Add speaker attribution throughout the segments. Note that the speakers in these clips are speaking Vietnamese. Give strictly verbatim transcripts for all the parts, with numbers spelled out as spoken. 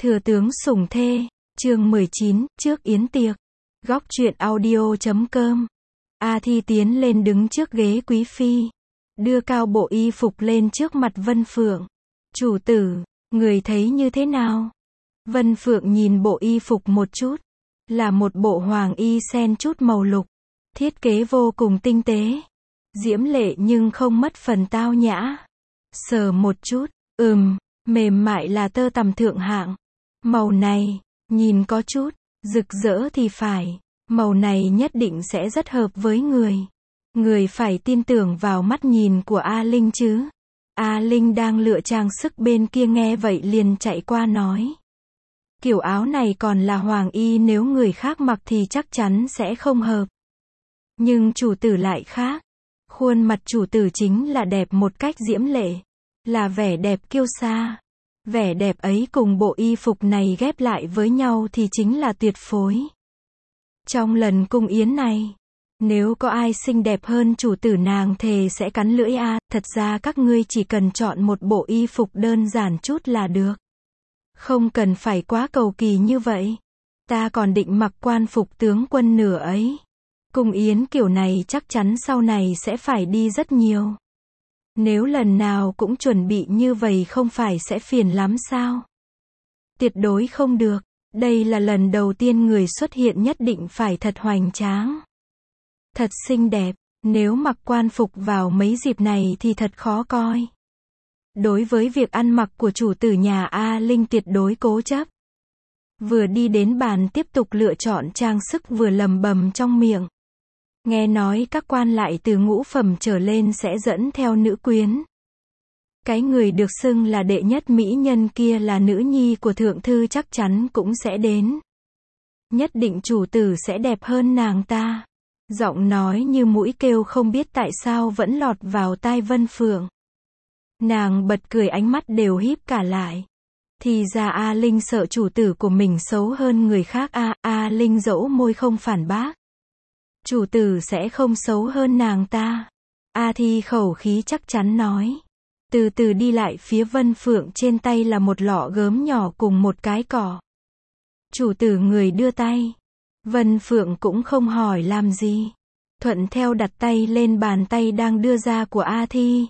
Speaker 1: Thừa tướng sủng thê, chương mười chín, trước yến tiệc. Góc truyện audio chấm com. A Thi tiến lên đứng trước ghế quý phi, đưa cao bộ y phục lên trước mặt Vân Phượng. Chủ tử, người thấy như thế nào? Vân Phượng nhìn bộ y phục một chút, là một bộ hoàng y xen chút màu lục, thiết kế vô cùng tinh tế, diễm lệ nhưng không mất phần tao nhã. Sờ một chút, ừm, mềm mại là tơ tằm thượng hạng. Màu này, nhìn có chút rực rỡ thì phải, màu này nhất định sẽ rất hợp với người. Người phải tin tưởng vào mắt nhìn của A Linh chứ. A Linh đang lựa trang sức bên kia nghe vậy liền chạy qua nói. Kiểu áo này còn là hoàng y, nếu người khác mặc thì chắc chắn sẽ không hợp. Nhưng chủ tử lại khác. Khuôn mặt chủ tử chính là đẹp một cách diễm lệ, là vẻ đẹp kiêu sa. Vẻ đẹp ấy cùng bộ y phục này ghép lại với nhau thì chính là tuyệt phối. Trong lần cung yến này, nếu có ai xinh đẹp hơn chủ tử nàng thề sẽ cắn lưỡi a. Thật ra các ngươi chỉ cần chọn một bộ y phục đơn giản chút là được. Không cần phải quá cầu kỳ như vậy. Ta còn định mặc quan phục tướng quân nửa ấy. Cung yến kiểu này chắc chắn sau này sẽ phải đi rất nhiều. Nếu lần nào cũng chuẩn bị như vậy không phải sẽ phiền lắm sao? Tuyệt đối không được. Đây là lần đầu tiên người xuất hiện, nhất định phải thật hoành tráng. Thật xinh đẹp. Nếu mặc quan phục vào mấy dịp này thì thật khó coi. Đối với việc ăn mặc của chủ tử nhà A Linh tuyệt đối cố chấp. Vừa đi đến bàn tiếp tục lựa chọn trang sức vừa lầm bầm trong miệng. Nghe nói các quan lại từ ngũ phẩm trở lên sẽ dẫn theo nữ quyến. Cái người được xưng là đệ nhất mỹ nhân kia là nữ nhi của thượng thư chắc chắn cũng sẽ đến. Nhất định chủ tử sẽ đẹp hơn nàng ta. Giọng nói như mũi kêu không biết tại sao vẫn lọt vào tai Vân Phượng. Nàng bật cười, ánh mắt đều híp cả lại. Thì ra A Linh sợ chủ tử của mình xấu hơn người khác a. A Linh dẫu môi không phản bác. Chủ tử sẽ không xấu hơn nàng ta. A Thi khẩu khí chắc chắn nói. Từ từ đi lại phía Vân Phượng, trên tay là một lọ gớm nhỏ cùng một cái cỏ. Chủ tử người đưa tay. Vân Phượng cũng không hỏi làm gì. Thuận theo đặt tay lên bàn tay đang đưa ra của A Thi.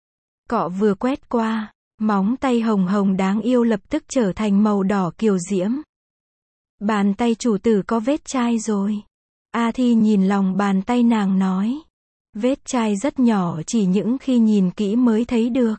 Speaker 1: Cọ vừa quét qua, móng tay hồng hồng đáng yêu lập tức trở thành màu đỏ kiều diễm. Bàn tay chủ tử có vết chai rồi. A Thi nhìn lòng bàn tay nàng nói. Vết chai rất nhỏ, chỉ những khi nhìn kỹ mới thấy được.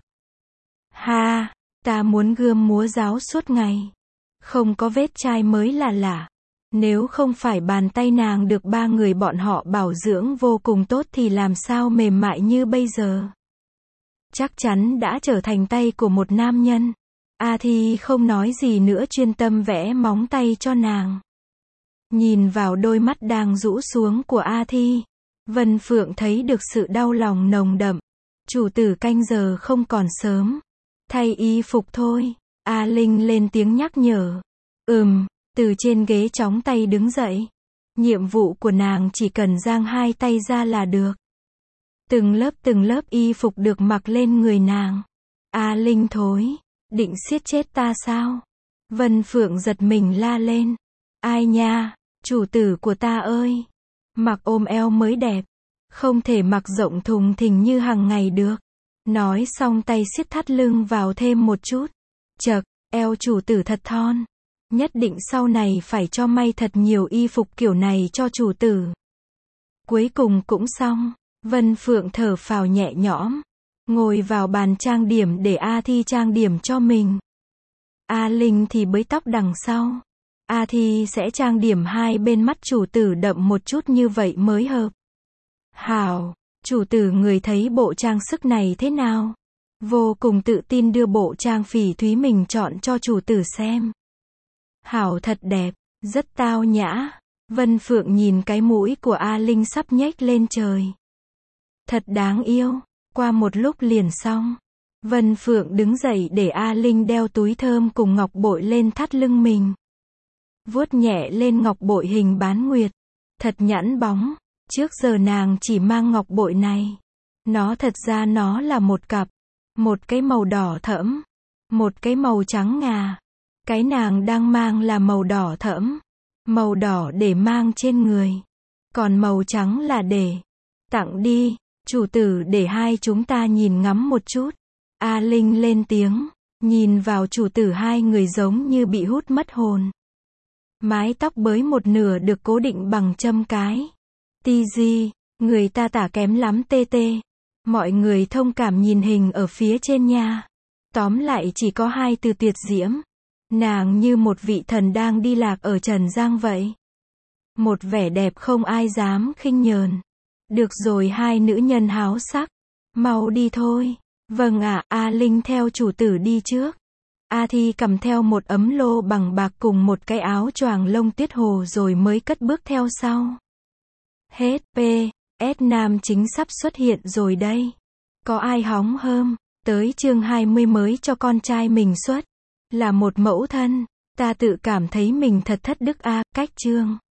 Speaker 1: Ha, ta muốn gươm múa giáo suốt ngày. Không có vết chai mới là lạ. Nếu không phải bàn tay nàng được ba người bọn họ bảo dưỡng vô cùng tốt thì làm sao mềm mại như bây giờ. Chắc chắn đã trở thành tay của một nam nhân. A Thi không nói gì nữa, chuyên tâm vẽ móng tay cho nàng. Nhìn vào đôi mắt đang rũ xuống của A Thi, Vân Phượng thấy được sự đau lòng nồng đậm. Chủ tử canh giờ không còn sớm. Thay y phục thôi. A Linh lên tiếng nhắc nhở. Ừm, từ trên ghế chóng tay đứng dậy. Nhiệm vụ của nàng chỉ cần giang hai tay ra là được. Từng lớp từng lớp y phục được mặc lên người nàng. A Linh thối, định siết chết ta sao? Vân Phượng giật mình la lên. Ai nha, chủ tử của ta ơi. Mặc ôm eo mới đẹp. Không thể mặc rộng thùng thình như hàng ngày được. Nói xong tay siết thắt lưng vào thêm một chút. Chậc, eo chủ tử thật thon. Nhất định sau này phải cho may thật nhiều y phục kiểu này cho chủ tử. Cuối cùng cũng xong. Vân Phượng thở phào nhẹ nhõm. Ngồi vào bàn trang điểm để A Thi trang điểm cho mình. A Linh thì bới tóc đằng sau. A Thi sẽ trang điểm hai bên mắt chủ tử đậm một chút, như vậy mới hợp. Hảo, chủ tử người thấy bộ trang sức này thế nào? Vô cùng tự tin đưa bộ trang phỉ thúy mình chọn cho chủ tử xem. Hảo, thật đẹp, rất tao nhã. Vân Phượng nhìn cái mũi của A Linh sắp nhếch lên trời. Thật đáng yêu. Qua một lúc liền xong. Vân Phượng đứng dậy để A Linh đeo túi thơm cùng ngọc bội lên thắt lưng mình. Vuốt nhẹ lên ngọc bội hình bán nguyệt. Thật nhẵn bóng. Trước giờ nàng chỉ mang ngọc bội này. Nó thật ra nó là một cặp. Một cái màu đỏ thẫm. Một cái màu trắng ngà. Cái nàng đang mang là màu đỏ thẫm. Màu đỏ để mang trên người. Còn màu trắng là để tặng đi. Chủ tử để hai chúng ta nhìn ngắm một chút. A Linh lên tiếng. Nhìn vào chủ tử, hai người giống như bị hút mất hồn. Mái tóc bới một nửa được cố định bằng châm cái. Ti di, người ta tả kém lắm tê tê. Mọi người thông cảm nhìn hình ở phía trên nha. Tóm lại chỉ có hai từ tuyệt diễm. Nàng như một vị thần đang đi lạc ở trần gian vậy. Một vẻ đẹp không ai dám khinh nhờn. Được rồi hai nữ nhân háo sắc. Mau đi thôi. Vâng ạ, A Linh theo chủ tử đi trước. A Thi cầm theo một ấm lô bằng bạc cùng một cái áo choàng lông tuyết hồ rồi mới cất bước theo sau. Hết P S nam chính sắp xuất hiện rồi đây. Có ai hóng hơm, tới chương hai mươi mới cho con trai mình xuất. Là một mẫu thân, ta tự cảm thấy mình thật thất đức a, cách chương